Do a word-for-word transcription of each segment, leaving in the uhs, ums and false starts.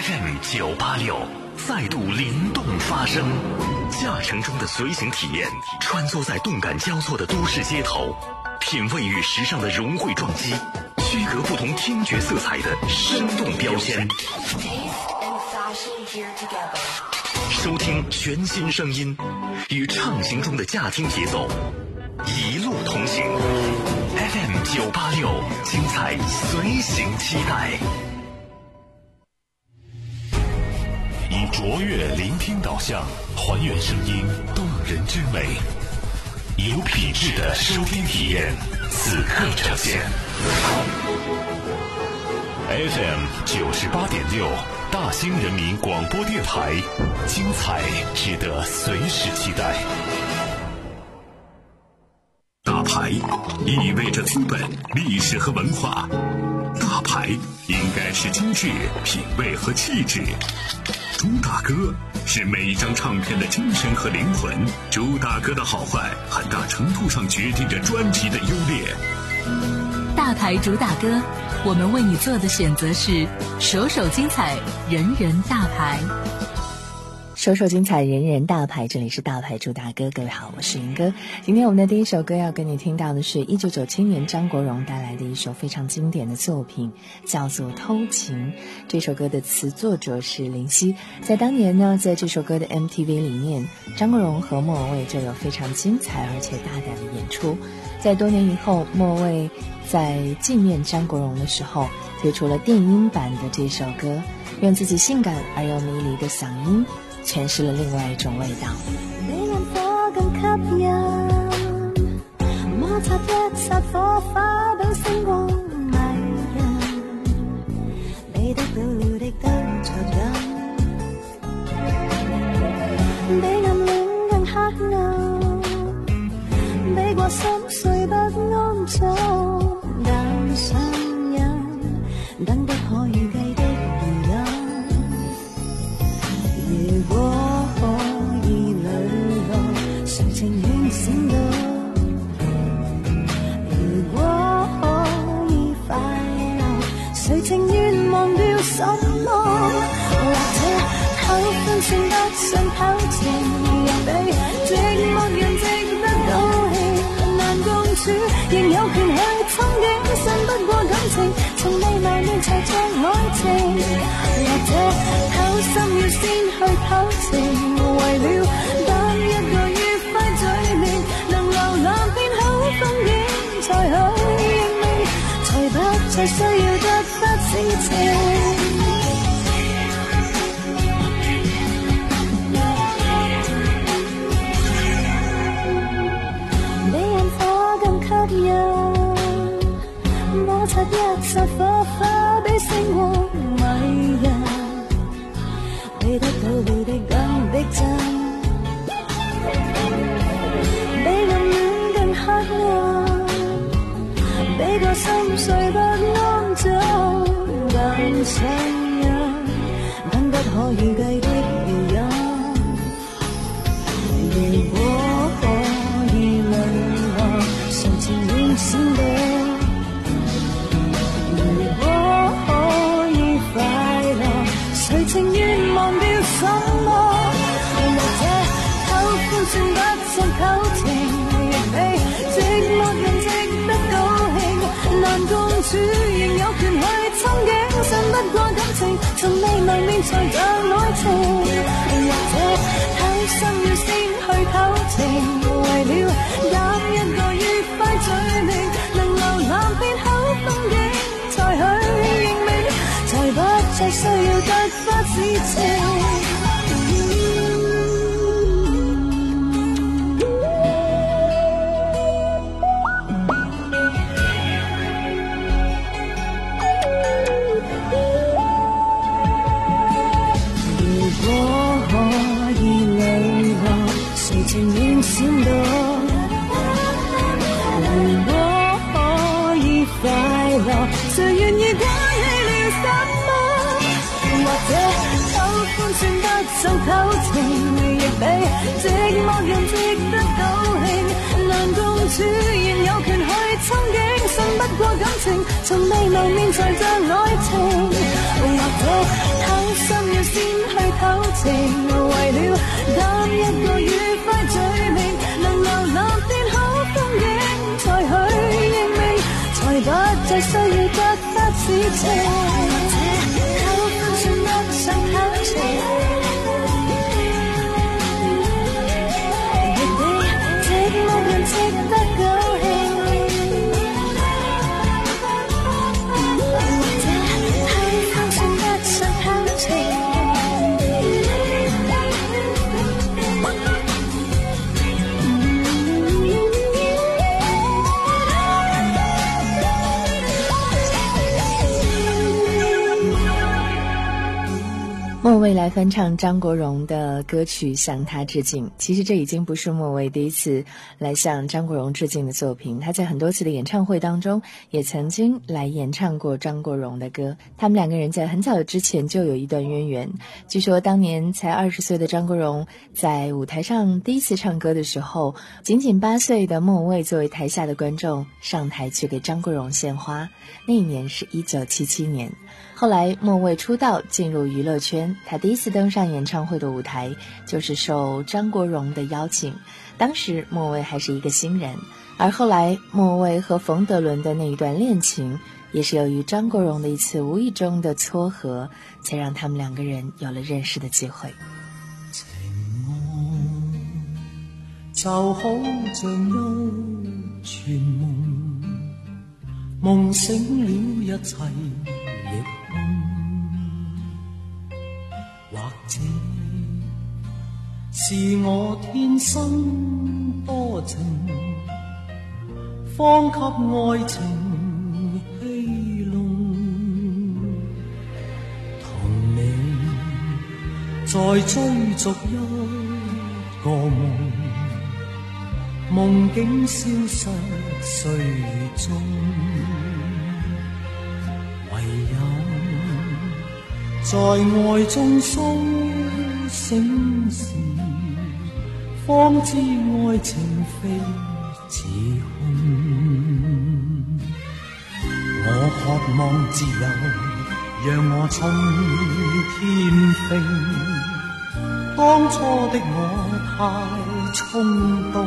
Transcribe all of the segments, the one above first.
F M 九八六再度灵动发声，驾乘中的随行体验，穿梭在动感交错的都市街头，品味与时尚的融汇撞击，区隔不同听觉色彩的生动标签。收听全新声音，与畅行中的驾听节奏，一路同行。F M 九八六，精彩随行期待。以卓越聆听导向，还原声音动人之美，有品质的收听体验，此刻呈现。F M 九十八点六，大兴人民广播电台，精彩值得随时期待。大牌意味着资本、历史和文化，大牌应该是精致、品味和气质。朱大哥是每一张唱片的精神和灵魂，朱大哥的好坏很大程度上决定着专辑的优劣。 大牌主打歌，我们为你做的选择是首首精彩，人人大牌。 首首精彩，人人大牌，这里是大牌主打歌。各位好，我是云哥。今天我们的第一首歌要跟你听到的是一九九七年张国荣带来的一首非常经典的作品，叫做《偷情》。这首歌的词作者是林夕。在当年呢，在这首歌的 M T V 里面，张国荣和莫文蔚就有非常精彩而且大胆的演出。在多年以后，莫文蔚在纪念张国荣的时候推出了电音版的这首歌，用自己性感而又迷离的嗓音诠释了另外一種味道。 你眼火更吸引，摩擦一剎火花比星光迷人，你得到了的都殘忍，比暗戀更黑暗，比過心碎不安早，但信任等不可預計的原因。如果可以磊落，誰情願閃到？如果可以快樂，誰情願忘掉什麼？或者偷歡算不上偷情，人比寂寞人值得高興，難共處仍有權去憧憬，信不過感情，從未謀面才像愛情。或者偷心要先去偷情，為了當一個愉快嘴臉，能瀏覽遍好風景，才去認命，才不再需要突發事情。比煙火更吸引，摩擦一剎火花比星光迷人，你得到了的更逼真，比暗戀更黑暗，比個心碎不安早，但信任等不可預計的原因。如果可以淪落，誰情願閃到？如果可以快樂，誰情願忘掉什麼？或者偷歡算不上偷情，亦比寂寞人值得高興，難共處仍有權去憧憬，信不過感情，從未謀面才像愛情。或者偷心要先去偷情，為了揀一個愉快嘴臉，能瀏覽遍好風景，才去認命，才不再需要突發事情。如果可以磊落，誰情願閃到？如果可以快樂，誰願意關起了什麼？或者偷歡算不上偷情，亦比寂寞人值得高興，難共處仍有權去憧憬，信不過感情，從未謀面才像愛情。或者偷心事情，偷歡算得上偷情。若你寂寞人值得高興，或者偷歡算得上偷情。 莫蔚来翻唱张国荣的歌曲向他致敬。其实这已经不是莫蔚第一次来向张国荣致敬的作品，他在很多次的演唱会当中也曾经来演唱过张国荣的歌。他们两个人在很早之前就有一段渊源，据说当年才二十岁的张国荣在舞台上第一次唱歌的时候，仅仅八岁的莫蔚作为台下的观众上台去给张国荣献花，那一年是一九七七年。后来莫蔚出道进入娱乐圈，他第一次登上演唱会的舞台就是受张国荣的邀请，当时莫蔚还是一个新人。而后来莫蔚和冯德伦的那一段恋情，也是由于張国荣的一次无意中的撮合，才让他们两个人有了认识的机会。 情愛就好像一串夢，夢醒了一切亦空，或者是我天生多情，方給愛情戲弄，同你再追逐一個夢，夢境消失歲月中，唯有在愛中甦醒時，方知愛情非似空。我渴望自由，讓我衝天飛，當初的我太衝動，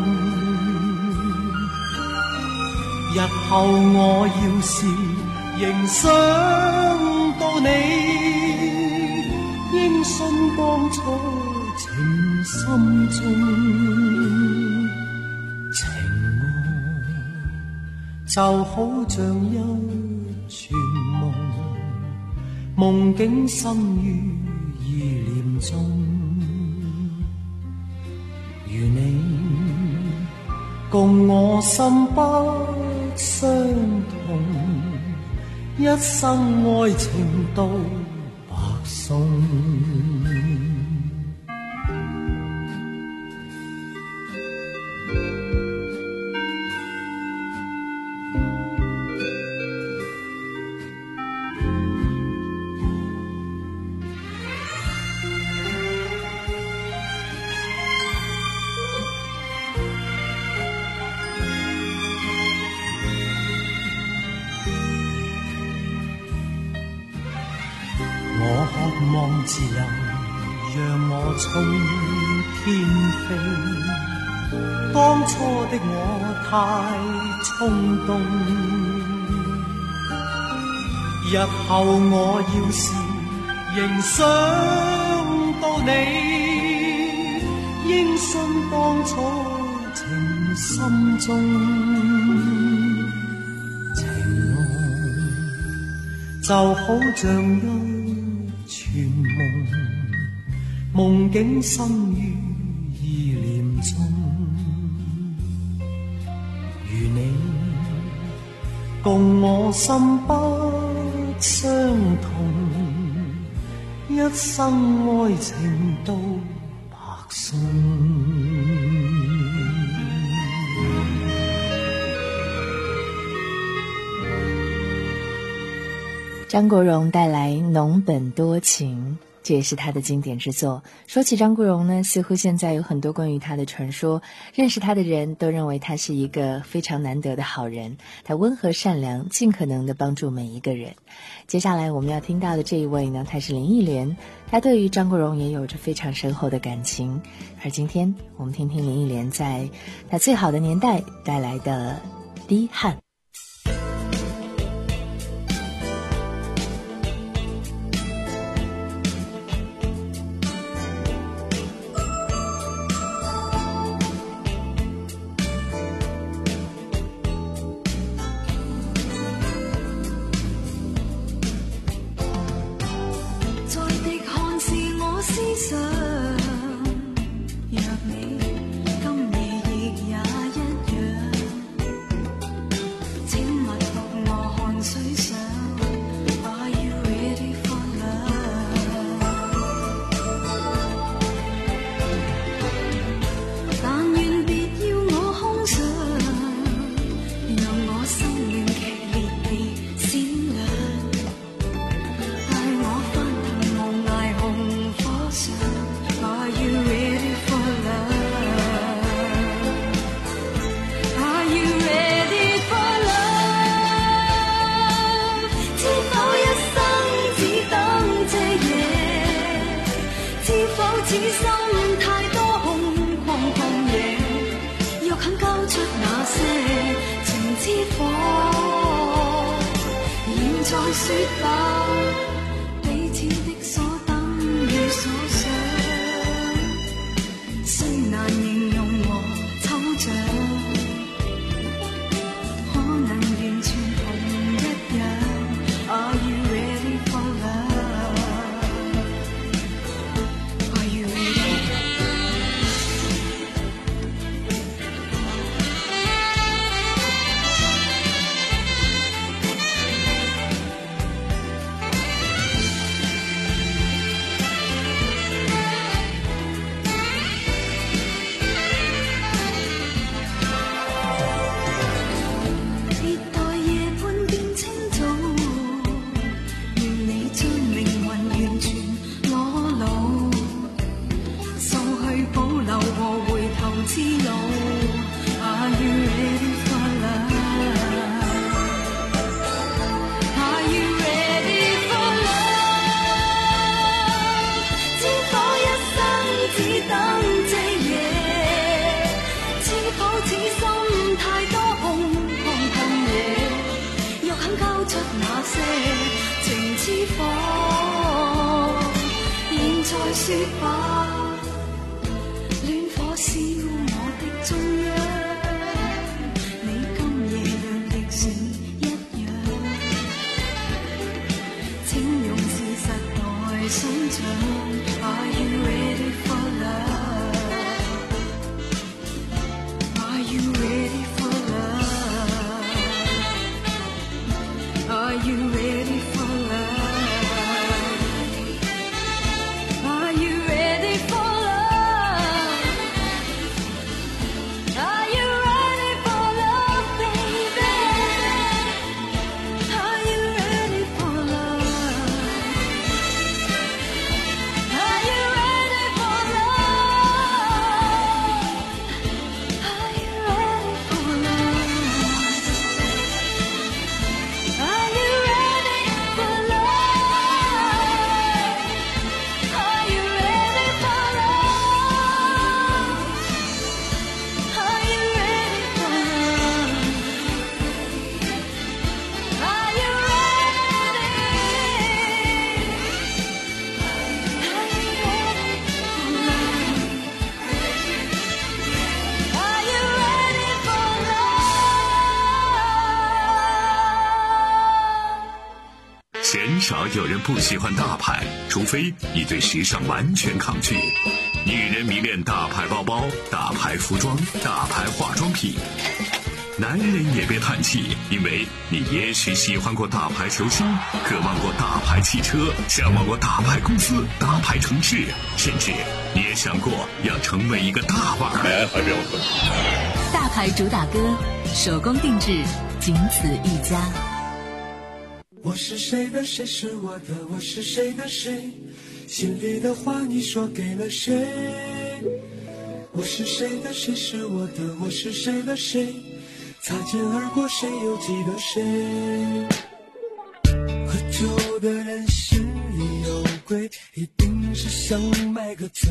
日後我要是仍想到你，應信當初情深中，情愛就好像一串夢，夢境生於意念中，如你共我心不相同，一生愛情都白送。望自由，讓我衝天飛，當初的我太衝動，日後我要是仍想到你，應信當初情深中，情愛就好像一串夢，夢境生於意念中，如你共我心不相同，一生愛情都白送。 张国荣带来《浓本多情》，这也是他的经典之作。说起张国荣呢，似乎现在有很多关于他的传说，认识他的人都认为他是一个非常难得的好人，他温和善良，尽可能的帮助每一个人。接下来我们要听到的这一位呢，他是林忆莲，他对于张国荣也有着非常深厚的感情。而今天我们听听林忆莲在他最好的年代带来的《滴汗》。 此心太多空曠曠野，若肯交出那些情之火，現在說吧，彼此的所等與所想，雖難形容和抽象，可能完全同一樣。Are you ready for love? Are you ready? 別待夜半變清早，願你將靈魂完全裸露，掃去保留和回頭之路。Are you ready for love? Are you ready for love? 知否一生只等這夜，知否此心太多空曠曠野，若肯交出那些情之火，現在說吧，戀火燒我的中央，你今夜讓亦是一樣，請用事實來想像。Are you ready for love? Are you ready for love? Are you ready for love? Are you ready for love? Are you ready for love, baby? Are you ready for love? Are you ready for love? Are you ready for love? Are you ready for love? Are you ready for love? Are you ready for love? Are you ready for love? 鲜少有人不喜欢大牌，除非你对时尚完全抗拒。女人迷恋大牌包包、大牌服装、大牌化妆品。男人也别叹气，因为你也许喜欢过大牌球星，渴望过大牌汽车，向往过大牌公司、大牌城市，甚至你也想过要成为一个大腕儿。 大牌主打歌，手工定制，仅此一家。 我是谁的，谁是我的，我是谁的谁，心里的话你说给了谁？我是谁的，谁是我的，我是谁的谁，擦肩而过谁又记得谁？喝酒的人心里有鬼，一定是想买个醉。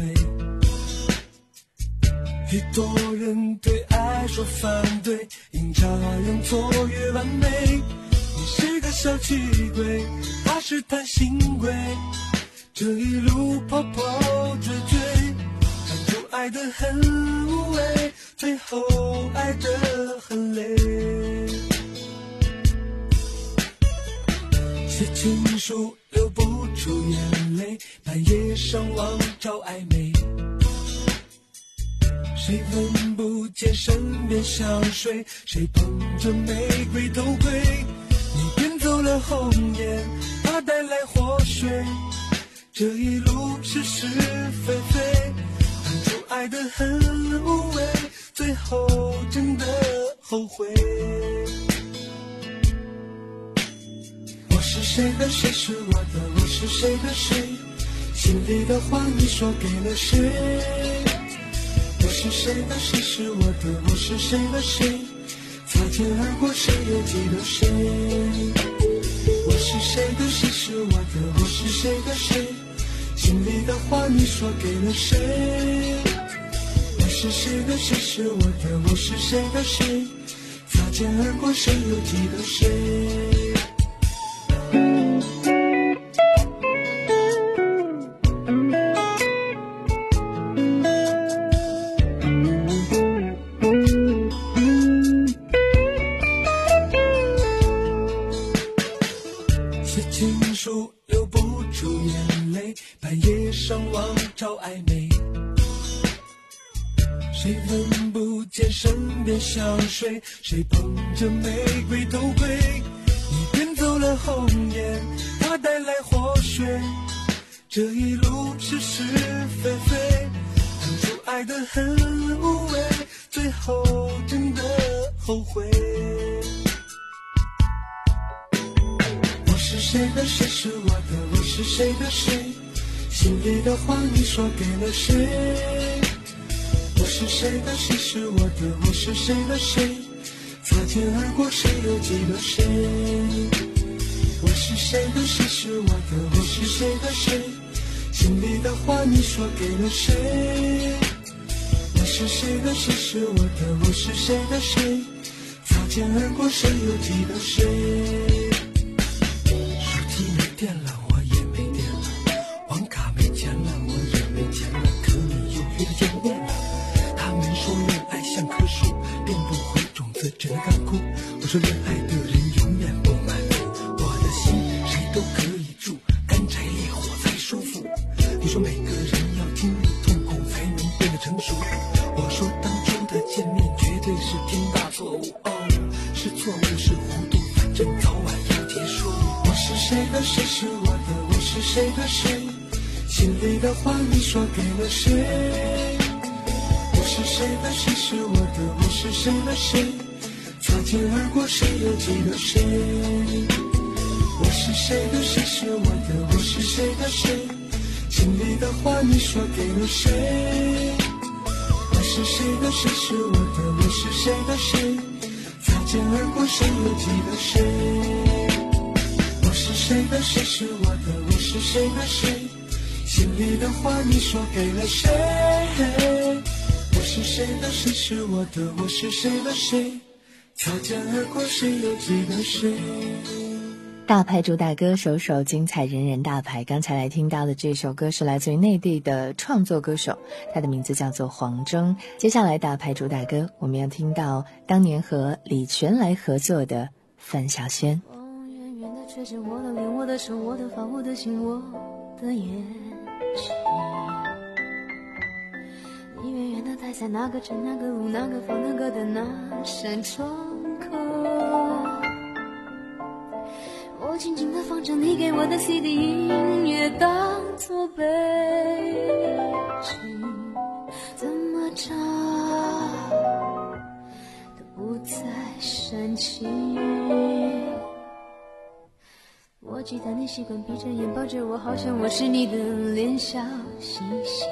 越多人对爱说反对，阴差阳错越完美。你是个小气鬼，他是贪心鬼，这一路跑跑追追，看出爱得很无味，最后爱得很累。写情书流不出眼泪，半夜上网找暧昧，谁闻不见身边香水，谁捧着玫瑰头盔，你变走了红颜，他带来祸水，这一路是是非非，当初爱得很无味，最后真的后悔。我是谁的，谁是我的，我是谁的谁，心里的话你说给了谁？我是谁的，谁是我的，我是谁的谁，擦肩而过谁又记得谁？我是谁的，谁是我的，我是谁的谁， 心里的话你说给了谁？我是谁的谁是我的我是谁的谁？擦肩而过谁又记得谁？写情书留不住眼泪，半夜上网找暧昧，谁闻不见身边香水，谁捧着玫瑰偷窥，你变走了红颜，他带来祸水，这一路是是非非，当初爱得很无畏，最后真的后悔。我是谁的谁是我的我是谁的谁？心里的话你说给了谁？我是谁的谁是我的我是谁的谁？擦肩而过谁又记得谁？我是谁的谁是我的我是谁的谁？心里的话你说给了谁？我是谁的谁是我的我是谁的谁？擦肩而过谁又记得谁？手机没电了我也没电了，网卡没钱了我也没钱了，可你又约着见面了。他们说恋爱像棵树，变不回种子只能干枯，我说恋爱的人永远不满足，我的心谁都可以住，干柴烈火才舒服。你说每个人要经历痛苦才能变得成熟，我说当初的见面绝对是天大错误，哦，是错误是糊涂，反正早晚要结束。我是谁的谁是我的我是谁的谁？心里的话你说给了谁？我是谁的谁是我的我是谁的谁？擦肩而过谁又记得谁？我是谁的谁是我的我是谁的谁？心里的话你说给了谁？我是谁的谁是我的我是谁的谁？擦肩而过谁又记得谁？我是谁的谁是我的我是谁的谁？心里的话你说给了谁？我是谁的谁是我的我是谁的谁？擦肩而过谁又记得谁？ 大牌主打歌，首首精彩，人人大牌。刚才来听到的这首歌是来自于内地的创作歌手，他的名字叫做黄征。接下来大牌主打歌，我们要听到当年和李全来合作的《范晓萱》。 风远远的吹着我的脸，我的手，我的发，我的心，我的眼睛。你远远的待在哪个城，哪个路，哪个房，哪个的那扇窗口。我静静地放着你给我的 C D 音乐，当作背景，怎么唱都不再煽情。我记得你习惯闭着眼抱着我，好像我是你的脸小星星。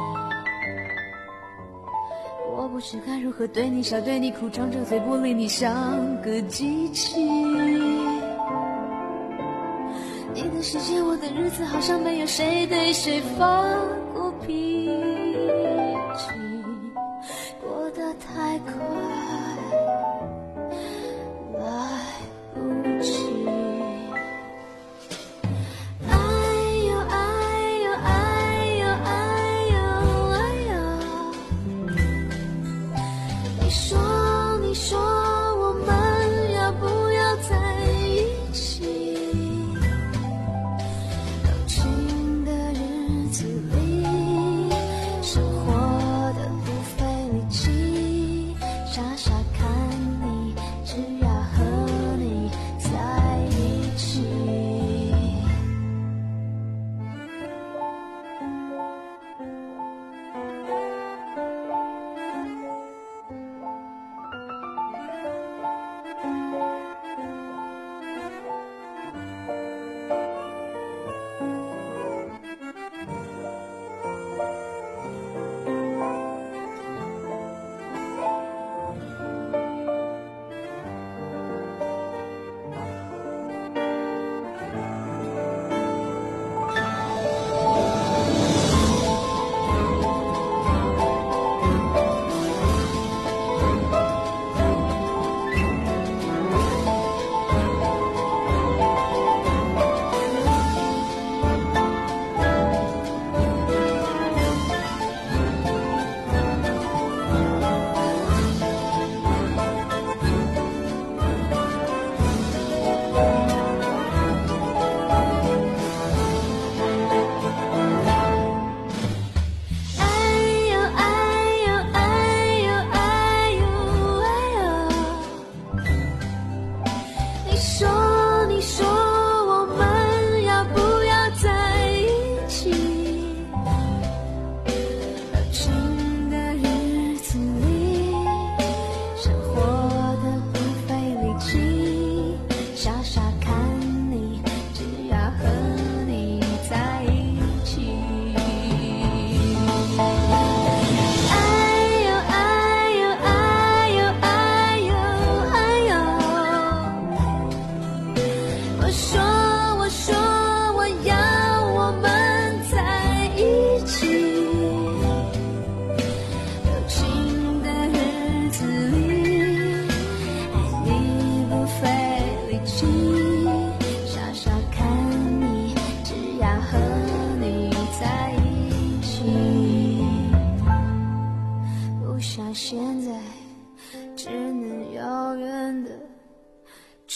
我不知该如何对你笑，对你哭，张着嘴不理你，像个机器。你的世界，我的日子，好像没有谁对谁发过脾气，过得太快，来不及。哎呦哎呦哎呦哎呦哎呦，你说你说我们要不要在一起？傻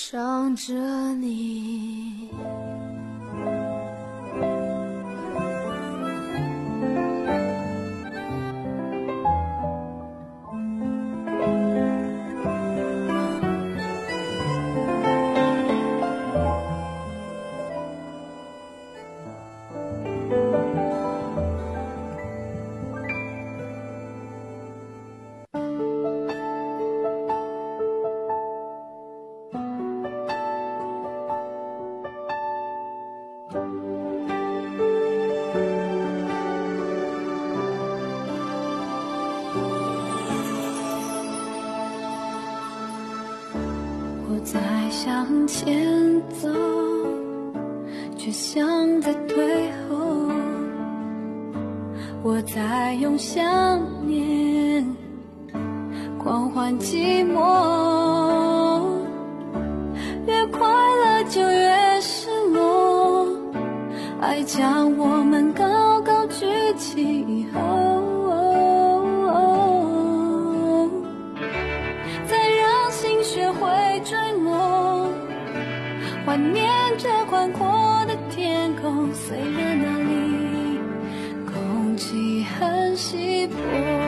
想着你。我在向前走，却像在退后。我在用想念狂欢寂寞，越快乐就越失落，爱将我们高高举起以后，再让心学会坠落，怀念着宽阔的天空，虽然那里空气很稀薄。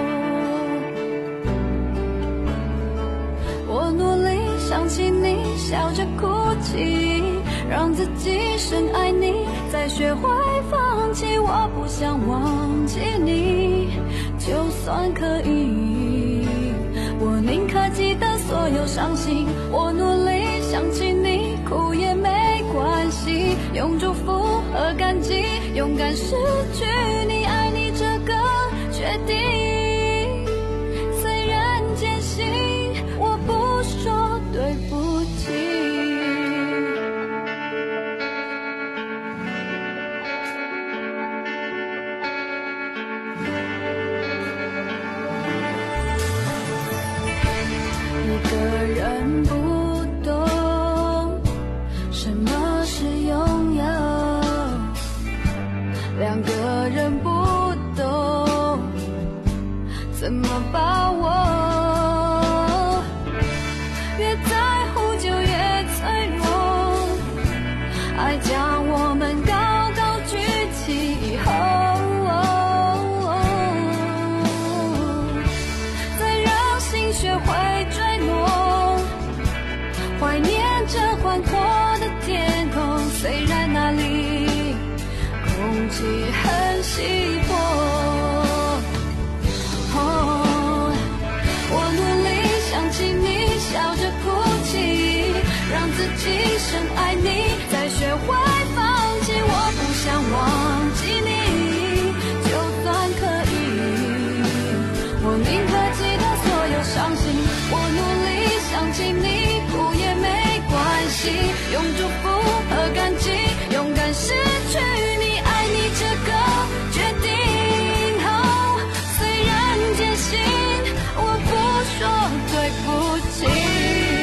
我努力想起你，笑着哭泣，让自己深爱你，再学会放弃。我不想忘记你，就算可以，我宁可记得所有伤心。我努力想起你，哭也没关系，用祝福和感激勇敢失去你，爱你这个决定。虽然艰辛，我不说对不起。一个人不懂什么是拥有，两个人不懂怎么把握，越在乎就越脆弱，爱将我们高高举起以后，再让心学会坠落，怀念着宽阔的天空，虽然那里空气很稀薄。哦，我努力想起你，笑着哭泣，让自己深爱你，再学会放弃。我不想忘记你，就算可以，我宁可记得所有伤心。我努力想起你，哭也没关系，用祝福和感激勇敢失去你，爱你这个决定。哦，虽然艰辛，我不说对不起。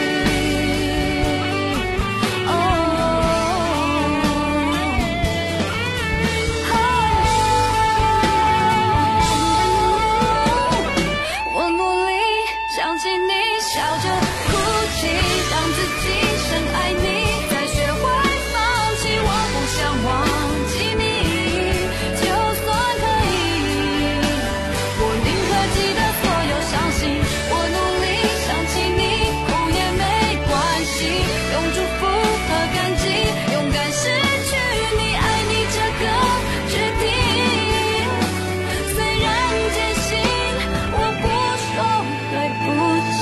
我努力想起你，笑着哭泣，让自己深爱你，再学会放弃。我不想忘记你，就算可以，我宁可记得所有伤心。我努力想起你，哭也没关系，用祝福和感激勇敢失去你，爱你这个决定。虽然艰辛，我不说对不起。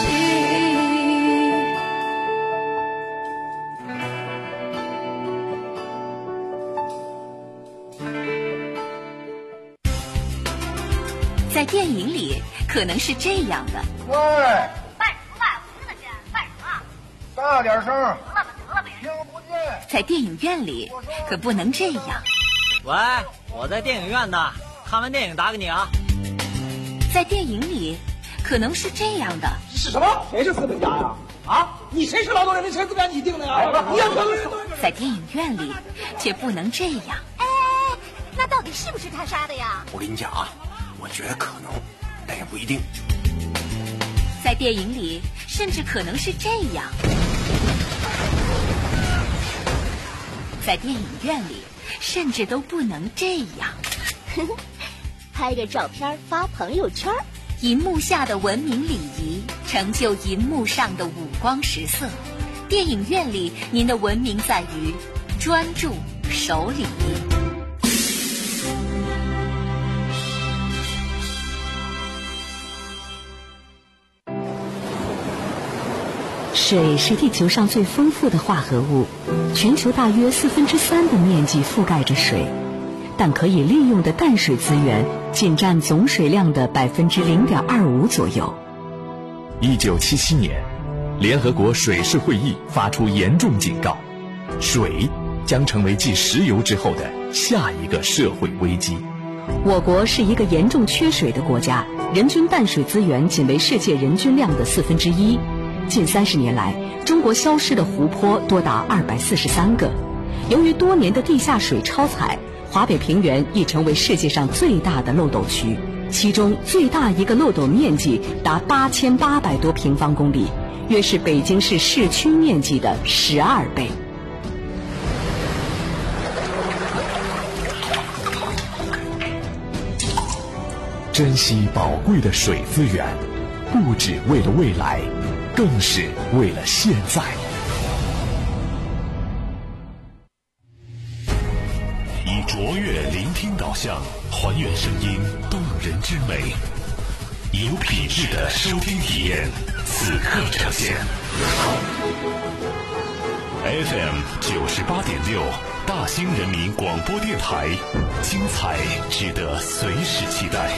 在电影里可能是这样的， 喂， 办什么办？我听得见，办什么？ 大点声， 得了吧，得了呗。 听不见。 在电影院里可不能这样， 喂，我在电影院呢，看完电影打给你啊。 在电影里可能是这样的， 是什么？谁是资本家呀？啊，你谁是劳动人民？谁资本家？你定的呀？你要在电影院里却不能这样。 哎，那到底是不是他杀的呀？ 我跟你讲啊，我觉得可能，但也不一定。 在电影里甚至可能是这样。 在电影院里，甚至都不能这样。 拍个照片发朋友圈。 银幕下的文明礼仪，成就银幕上的五光十色。电影院里，您的文明在于专注、守礼。 水是地球上最丰富的化合物，全球大约四分之三的面积覆盖着水，但可以利用的淡水资源仅占总水量的百分之零点二五左右。 一九七七年，联合国水事会议发出严重警告，水将成为继石油之后的下一个社会危机。 我国是一个严重缺水的国家，人均淡水资源仅为世界人均量的四分之一。近三十年来，中国消失的湖泊多达二百四十三个。由于多年的地下水超采，华北平原已成为世界上最大的漏斗区，其中最大一个漏斗面积达八千八百多平方公里，约是北京市市区面积的十二倍。 珍惜宝贵的水资源，不只为了未来，更是为了现在。 以卓越聆听导向，还原声音动人之美，有品质的收听体验，此刻呈现。F M 九十八点六，大兴人民广播电台，精彩值得随时期待。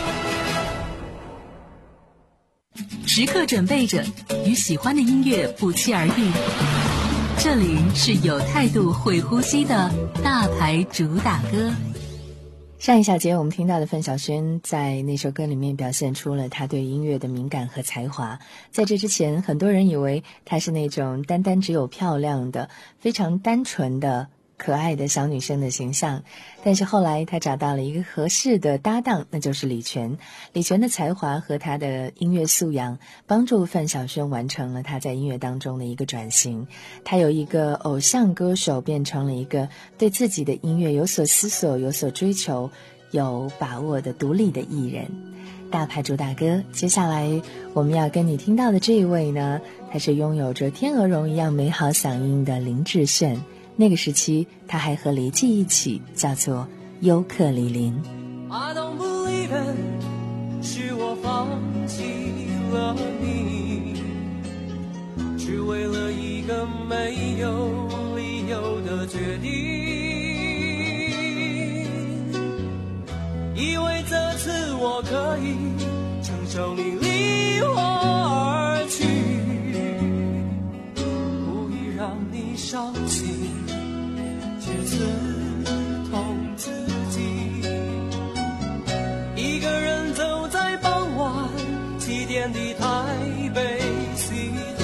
时刻准备着与喜欢的音乐不期而遇。这里是有态度会呼吸的大牌主打歌。 上一小节我们听到的范晓萱在那首歌里面表现出了她对音乐的敏感和才华。在这之前，很多人以为她是那种单单只有漂亮的、非常单纯的可爱的小女生的形象，但是后来她找到了一个合适的搭档，那就是李泉。李泉的才华和她的音乐素养帮助范晓萱完成了她在音乐当中的一个转型。她由一个偶像歌手变成了一个对自己的音乐有所思索、有所追求、有把握的独立的艺人。大牌主打歌，接下来我们要跟你听到的这一位呢，他是拥有着天鹅绒一样美好嗓音的林志炫。那个时期他还和黎记一起叫做尤克里林。 I don't believe it， 是我放弃了你，只为了一个没有理由的决定，以为这次我可以承受你离我而去，故意让你伤心，却刺痛自己。一个人走在傍晚七点的台北 City，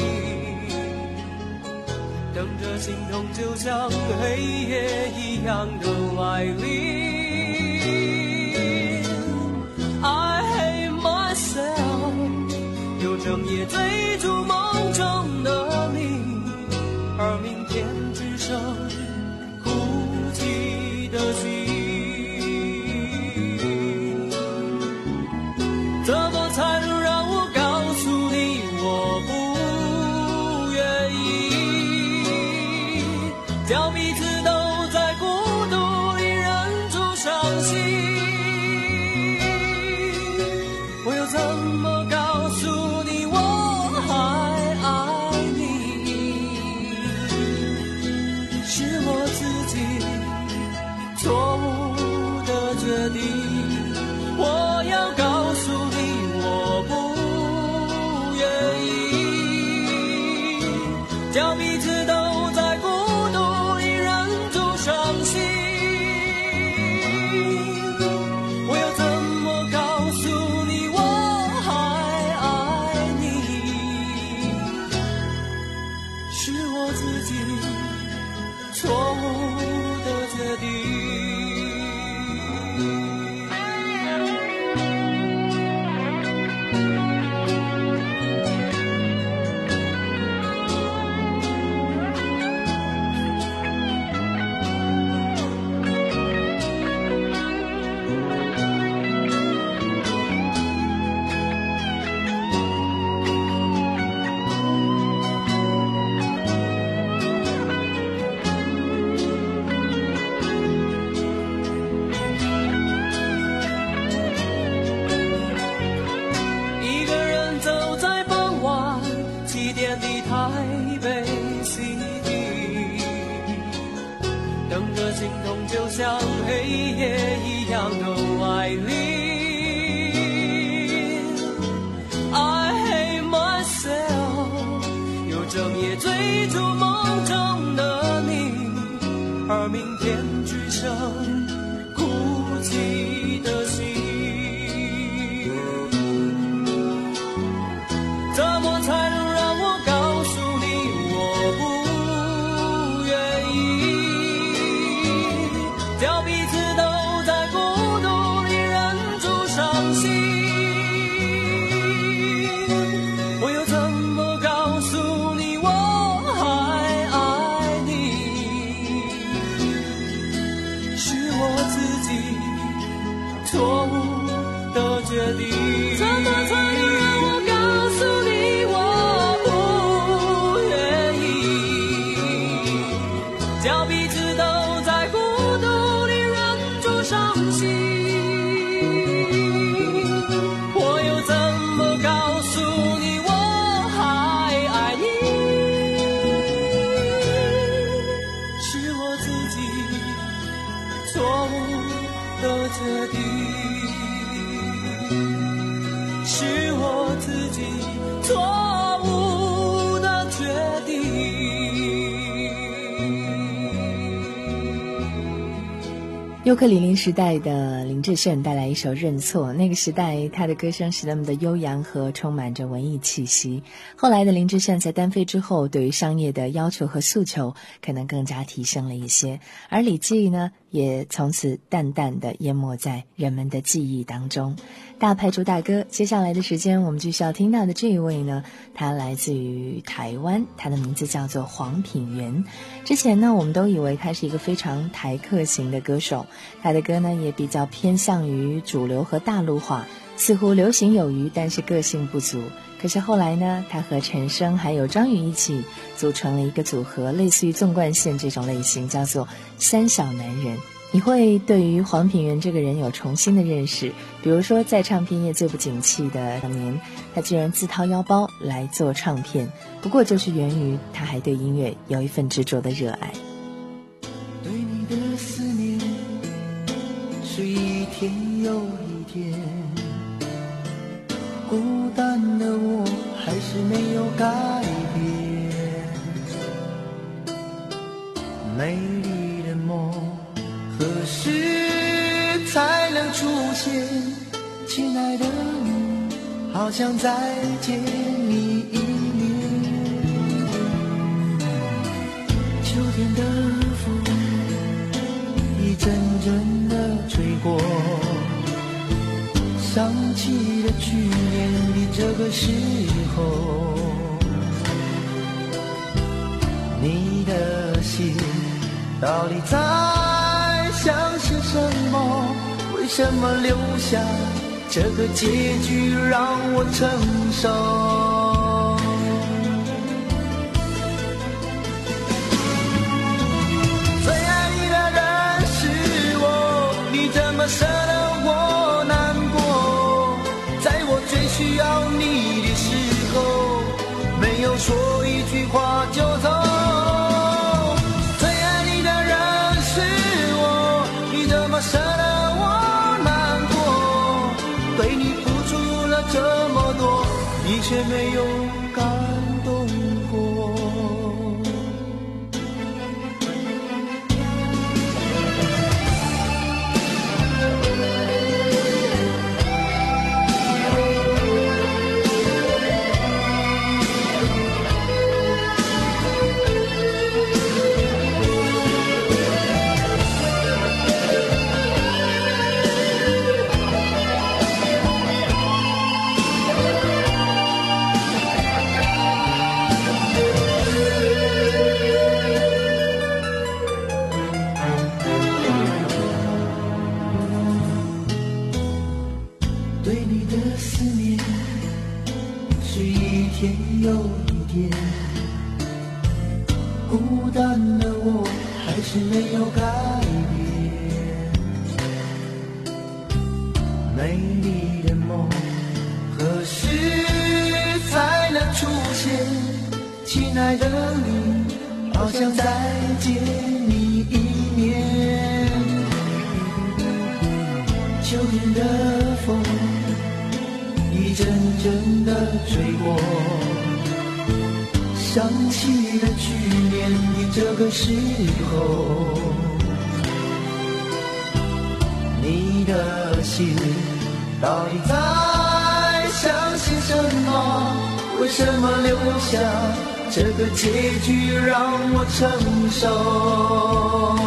等着心痛就像黑夜一样的来临。I hate myself， 又整夜追逐梦中的你，而明天只剩哭泣的心。怎么才能让我告诉你我不愿意，叫彼此都在孤独里忍住伤心。我又怎么告诉你我还爱你，是我自己错误的决定。我要告诉你我不愿意，叫彼此都在孤独里忍住伤心。我又怎么告诉你我还爱你，是我自己错误的决定。 像黑夜一样的爱恋。I hate myself， 有整夜追逐梦中的你，而明天只剩哭泣的心。怎么才能让我告诉你我不愿意，叫彼此都在孤独里忍住伤心。我又怎么告诉你我还爱你，是我自己错误的决定。怎么才能让我告诉你我不愿意，叫彼此都在孤独里忍住伤心。我又怎么告诉你我还爱你，是我自己错误的决定，是我自己错误的决定。 尤克里里时代的林志炫带来一首《认错》，那个时代他的歌声是那么的悠扬和充满着文艺气息。后来的林志炫在单飞之后，对于商业的要求和诉求可能更加提升了一些，而李记呢也从此淡淡的淹没在人们的记忆当中。大牌主大哥，接下来的时间我们继续要听到的这一位呢，他来自于台湾，他的名字叫做黄品源。之前呢我们都以为他是一个非常台客型的歌手，他的歌呢也比较偏向于主流和大陆化，似乎流行有余，但是个性不足。可是后来呢，他和陈升还有张宇一起组成了一个组合，类似于纵贯线这种类型，叫做三小男人。你会对于黄品源这个人有重新的认识，比如说在唱片业最不景气的两年，他居然自掏腰包来做唱片，不过就是源于他还对音乐有一份执着的热爱。 对你的思念是一天又一天，孤单的我还是没有改变，美丽的梦何时才能出现？亲爱的你，好想再见你一面。秋天的风一阵阵的吹过，想起了去年的这个时候，你的心到底在想些什么？为什么留下这个结局让我承受？最爱你的人是我，你怎么舍得我难过？在我最需要你的时候，没有说一句话就走。舍得我难过，对你付出了这么多，你却没有感动过。孤单的我还是没有改变，美丽的梦何时才能出现？亲爱的你，好想再见你一面。 秋天的风一阵阵的吹过，想起了去年的这个时候，你的心到底在相信什么？为什么留下这个结局让我承受？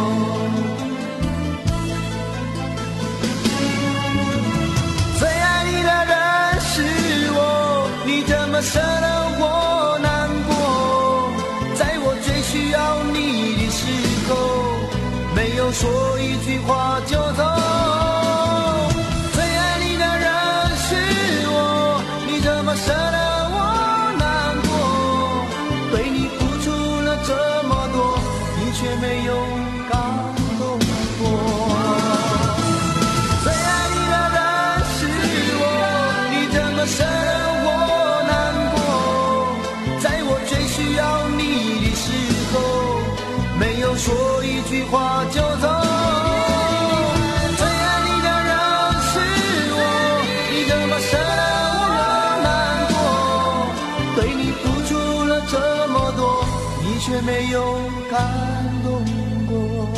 最爱你的人是我，你怎么舍得我难过？在我最需要你的时候，没有说一句话就走。最爱你的人是我，你怎么舍得我难过？对你付出了这么多，你却没有感动过。最爱你的人是我，你怎么舍得我难过？在我最需要你的时候，没有说一句话就走。最爱你的人是我，你怎么舍得我难过？对你付出了这么多，你却没有感动过。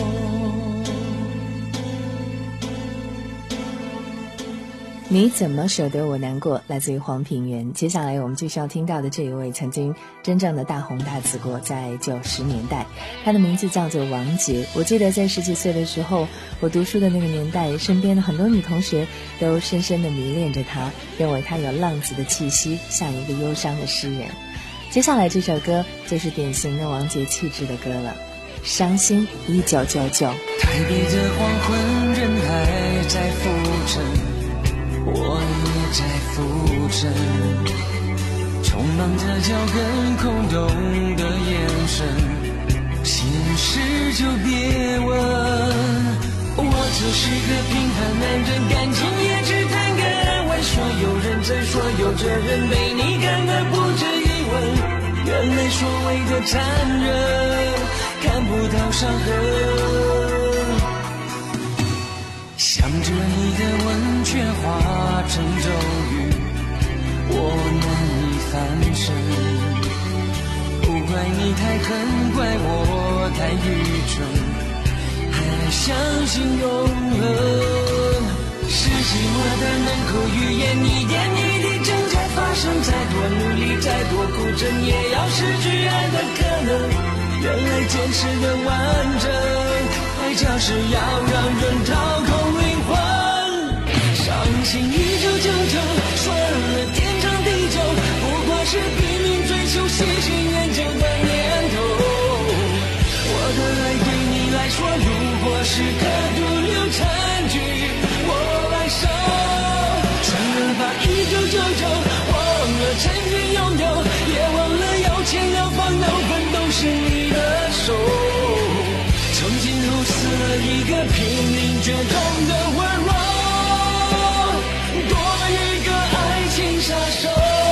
你怎么舍得我难过，来自于黄品源。接下来我们继续要听到的这一位曾经真正的大红大紫过，在九十年代，他的名字叫做王杰。我记得在十几岁的时候，我读书的那个年代，身边的很多女同学都深深的迷恋着他，认为他有浪子的气息，像一个忧伤的诗人。接下来这首歌就是典型的王杰气质的歌了，伤心一九九九。 台北的黄昏，人还在浮沉，我也在浮沉，匆忙的脚跟，空洞的眼神，心事就别问。我就是个平凡男人，感情也只谈个安稳，所有人真说有这人被你看得不止一吻。原来所谓的残忍，看不到伤痕，想着你的吻却化成咒语，我难以翻身。不怪你太狠，怪我太愚蠢，还相信永恒。是寂寞的门口语言，一点一滴正在发生，再多努力，再多苦撑，也要失去爱的可能。原来坚持的完整，爱就是要让人掏空灵魂。伤心一九九九，算了天长地久，不过是拼命追求喜新厌旧的念头。我的爱对你来说，如果是个毒瘤残局，我来收。算了吧一九九九，忘了曾经拥有，也忘了要钱要房要分都是你的手。曾经如此一个拼命绝种的温柔，多一个爱情杀手。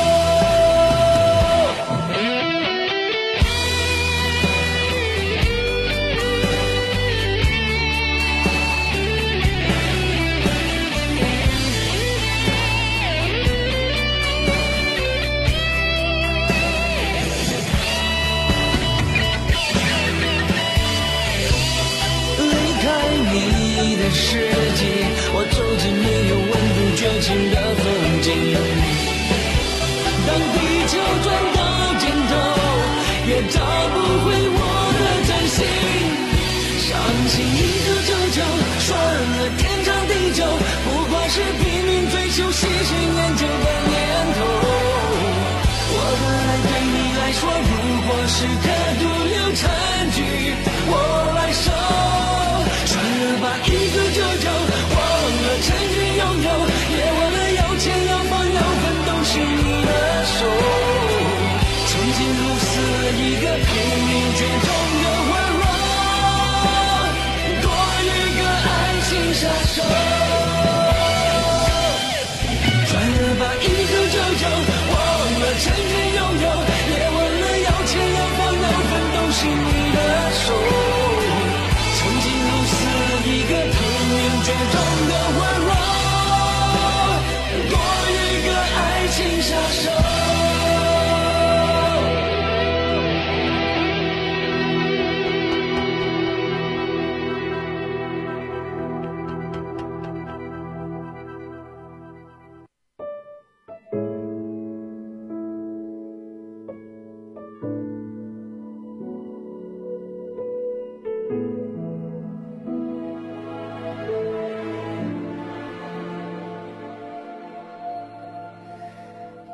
你的世界，我走进没有温度绝情的风景。当地球转到尽头，也找不回我的真心。伤心一九九九，算了天长地久，不过是拼命追求喜新厌旧的念头。我的爱对你来说，如果是个毒瘤残局，我来收。算了吧一九九九，忘了曾经拥有，也忘了要钱要房要分都是你的手。曾经如此一个拼命绝种的温柔，多一个爱情杀手。算了吧一九九九，忘了曾经拥有，也忘了要钱要房要分都是你的手。一个拼命绝种的温柔。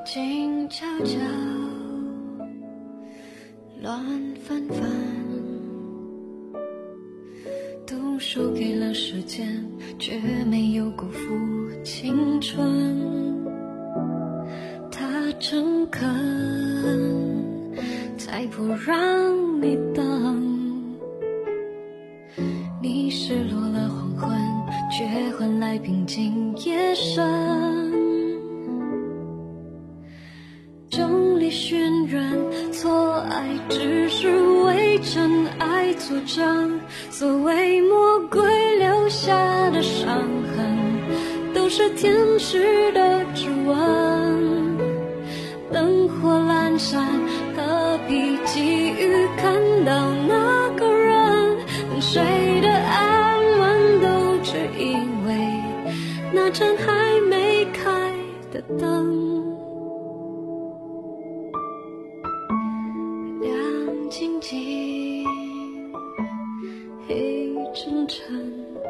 静悄悄，乱纷纷，都输给了时间，却没有辜负青春。他诚恳，才不让你等。你失落了黄昏，却换来平静夜深。众里寻人，错爱只是为真爱作证。所谓魔鬼留下的伤痕，都是天使的指纹。灯火阑珊，何必急于看到那个人？等谁的安稳，都只因为那盏还没开的灯。亮晶晶，黑沉沉。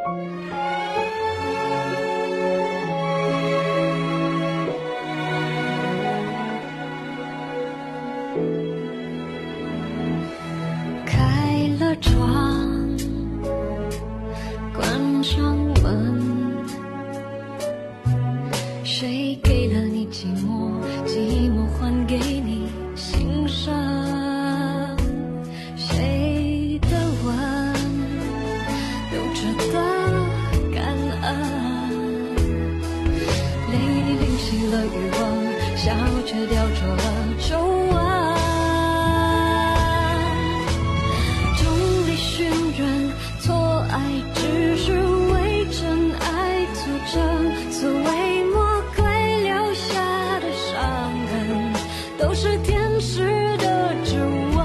开了窗，关上门，谁给了你寂寞？寂寞还给你心声。谁的吻有着的感恩？泪淋熄了欲望，笑却雕琢了皱纹。所谓魔鬼留下的伤痕，都是天使的指纹。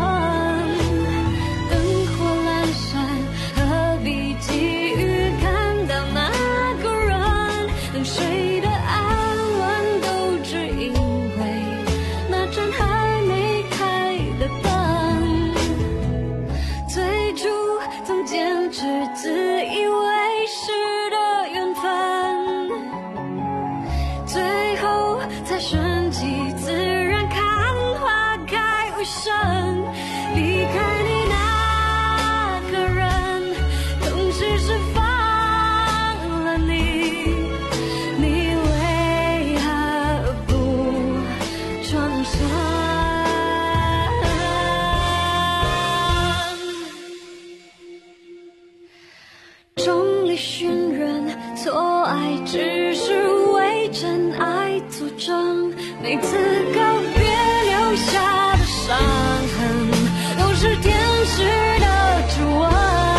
灯火阑珊，何必急于看到那个人？等谁的安稳，都只因为那盏还没开的灯。最初曾坚持，自以为是的缘分，最后才顺其自然，看花开无声。离开你那个人，同时释放了你，你为何不转身？众里寻人，错爱只是为真爱作证。每次告别留下的伤痕，都是天使的指纹。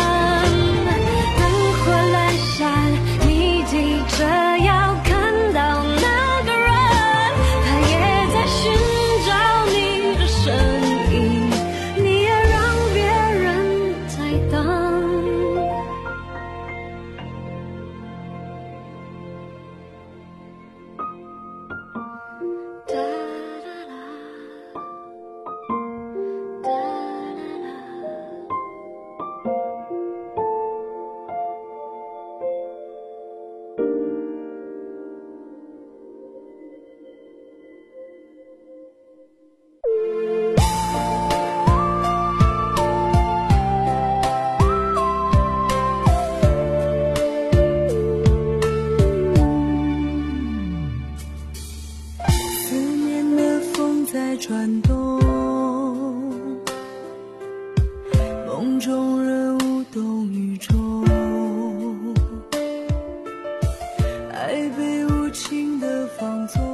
灯火阑珊，你急着要看到那个人，他也在寻找你的身影，你也让别人在等。 转动，梦中人无动于衷，爱被无情的放纵，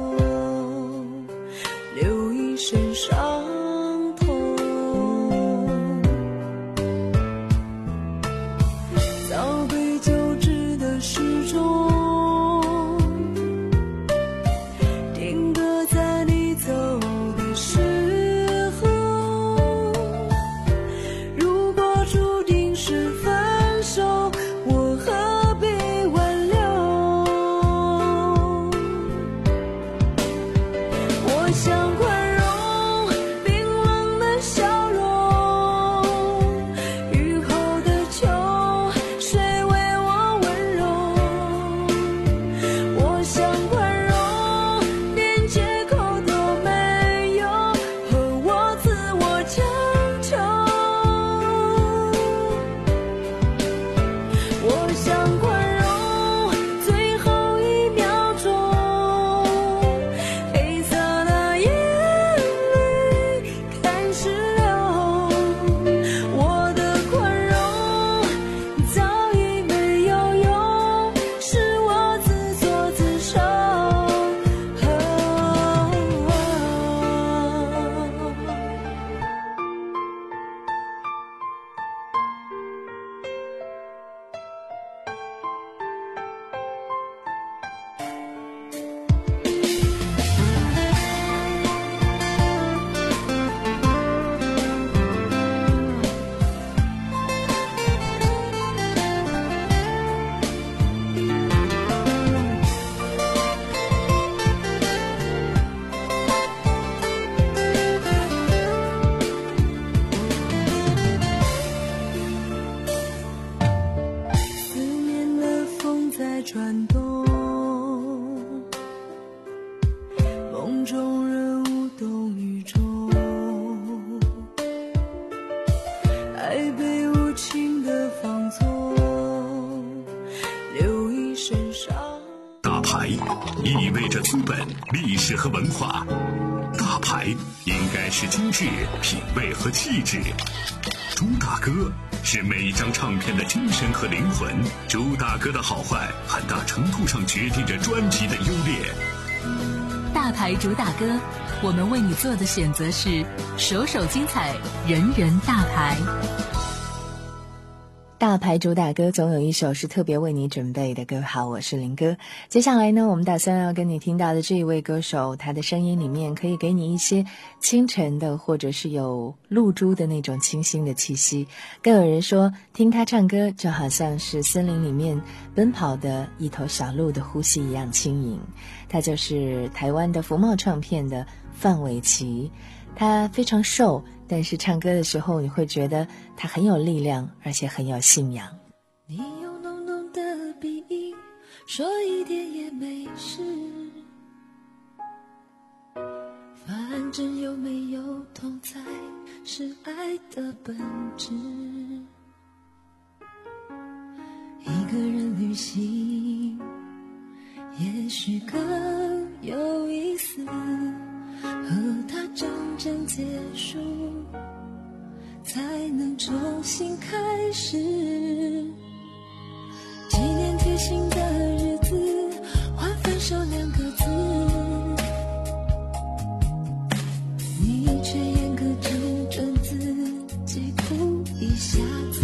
留一身伤痛。早被旧知的时钟，定格在你走时候，如果注定是分手，我何必挽留？我想宽容， 意味着资本、历史和文化。大牌应该是精致、品味和气质。朱大哥是每张唱片的精神和灵魂。朱大哥的好坏，很大程度上决定着专辑的优劣。 大牌朱大哥，我们为你做的选择是首首精彩，人人大牌。 大牌主打歌总有一首是特别为你准备的。各位好，我是林哥。接下来呢，我们打算要跟你听到的这一位歌手，他的声音里面可以给你一些清晨的或者是有露珠的那种清新的气息。更有人说，听他唱歌就好像是森林里面奔跑的一头小鹿的呼吸一样轻盈。他就是台湾的福茂唱片的范玮琪。他非常瘦，但是唱歌的时候你会觉得他很有力量，而且很有信仰。 你用浓浓的鼻音说一点也没事，反正有没有同在是爱的本质。一个人旅行也许更有意思，和他真正结束，才能重新开始。纪念贴心的日子，换分手两个字，你却严格只准自己哭一下子，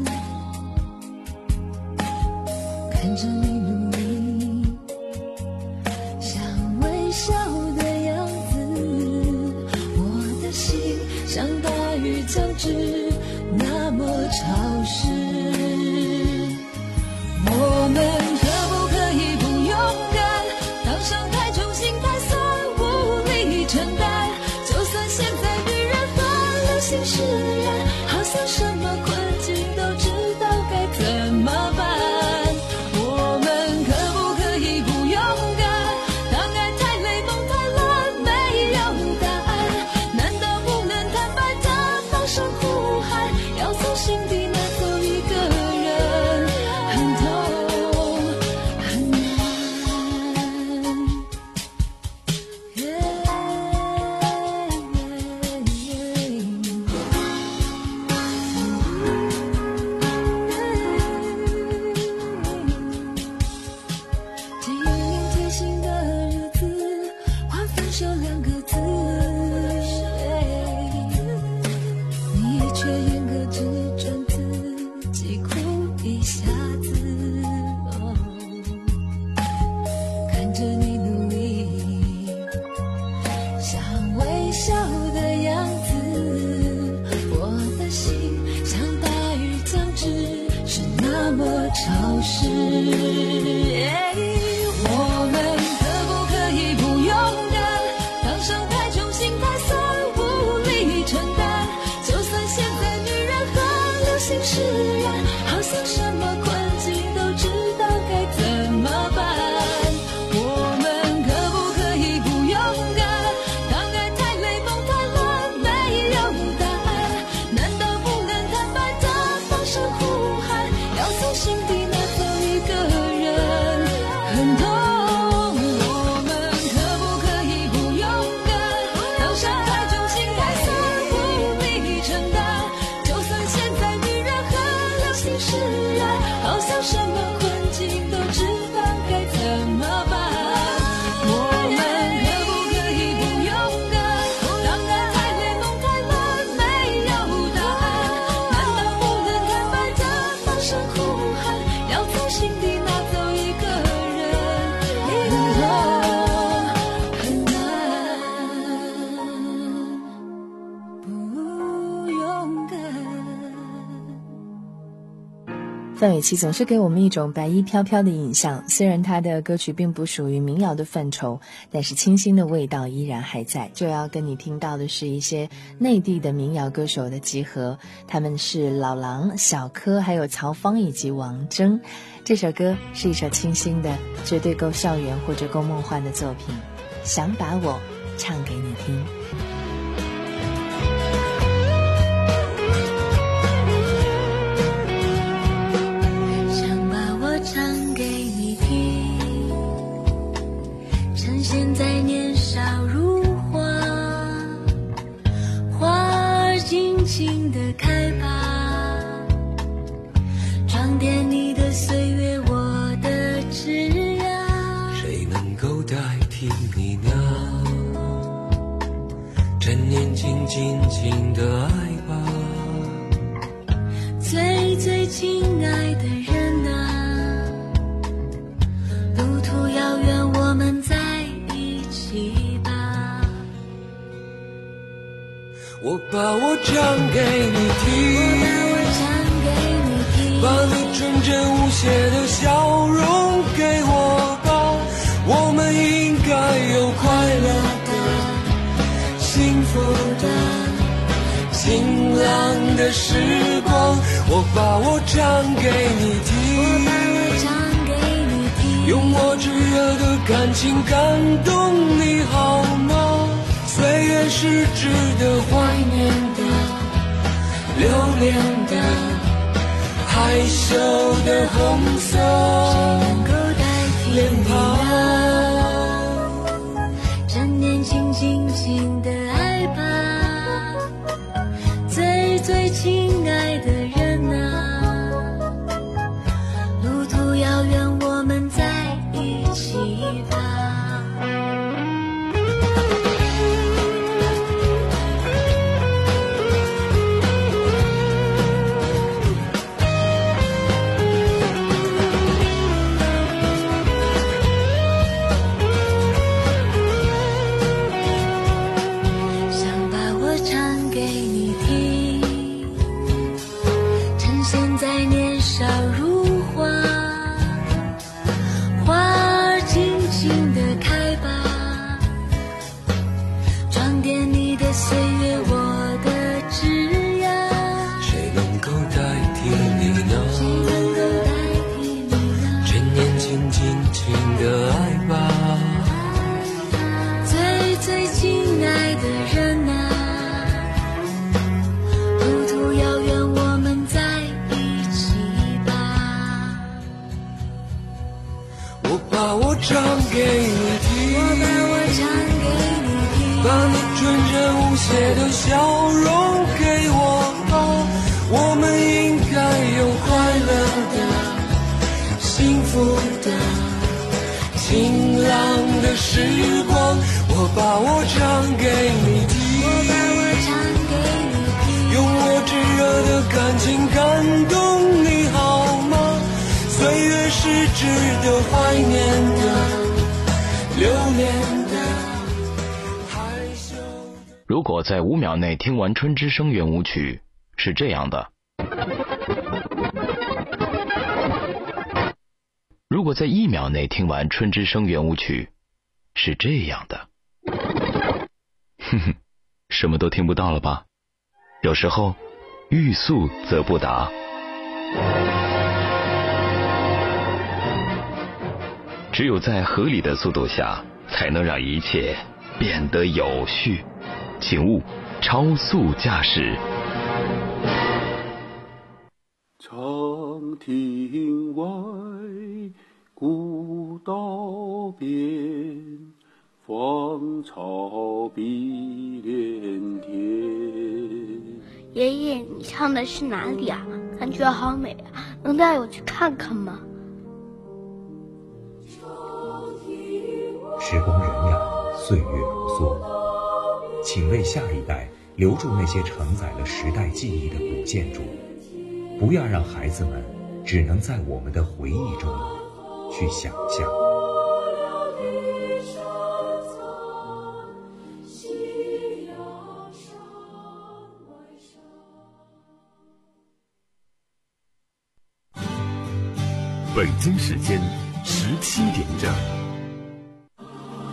看着你努力，想微笑的样子，我的心像大雨将至，那么潮湿。我们可不可以不勇敢，当伤太重心太酸，无力承担，就算现在女人很流行释然，好像什么困境都知道该怎么办。我们可不可以不勇敢，当爱太累梦太乱，没有答案，难道不能坦白的放声呼喊，要从心底拿走一个人，很痛很难。纪念贴心的日子，换分手两个字，你却严格只准自己哭一下子，哦，看着你努力，像微笑的样子，我的心像大雨将至，是那么潮湿。我们可不可以不勇敢，当伤太重心太酸，无力承担，就算现在女人很流行释然，好像什么困境都知道该怎么办。我们可不可以不勇敢，当爱太累梦太乱，没有答案，难道不能坦白的放声呼喊，要从心底拿走一个人，很痛。我们可不可以不勇敢，当伤太重心太酸，无力承担，就算现在女人很流行释然，好像什么困境都知道该怎么办。我们可不可以不勇敢，当爱太累梦太乱，没有答案，难道不能坦白的放声呼喊，要从心底拿走一个人，很痛很难。不勇敢。 范玮琪总是给我们一种白衣飘飘的印象，虽然他的歌曲并不属于民谣的范畴，但是清新的味道依然还在。就要跟你听到的是一些内地的民谣歌手的集合，他们是老狼、小柯还有曹芳以及王铮。这首歌是一首清新的，绝对够校园或者够梦幻的作品，想把我唱给你听。 想把我唱给你听， 趁现在年少如花，花儿尽情地开吧，装点你的岁月，我的枝桠。 谁能够代替你呢？趁年轻尽情的爱吧， 最最亲爱的人啊，路途遥远，我们在一起吧。 我把我唱给你听，把你纯真无邪的笑容给我吧，我们应该有快乐的、幸福的、晴朗的时光。我把我唱给你听，用我炙热的感情感动你好吗？岁月是值得怀念的、留恋的、害羞的红色脸庞， 趁年轻尽情的爱吧，最最亲爱的人啊，路途遥远，我们在一起吧。 唱给你听，我把我唱给你听，把你纯真无邪的笑容给我吧，我们应该有快乐的、幸福的、晴朗的时光。我把我唱给你听，我把我唱给你听，用我炙热的感情感动你好吗？岁月是值得怀念的、留恋的、害羞的。 如果在五秒内听完《春之声》圆舞曲，是这样的；如果在一秒内听完《春之声》圆舞曲，是这样的。哼哼，什么都听不到了吧？有时候，欲速则不达。只有在合理的速度下，才能让一切变得有序。请勿超速驾驶。 长亭外，古道边，芳草碧连天。 爷爷，你唱的是哪里啊？感觉好美啊，能带我去看看吗？ 时光荏苒，岁月如梭，请为下一代留住那些承载了时代记忆的古建筑，不要让孩子们只能在我们的回忆中去想象。 北京时间十七点整。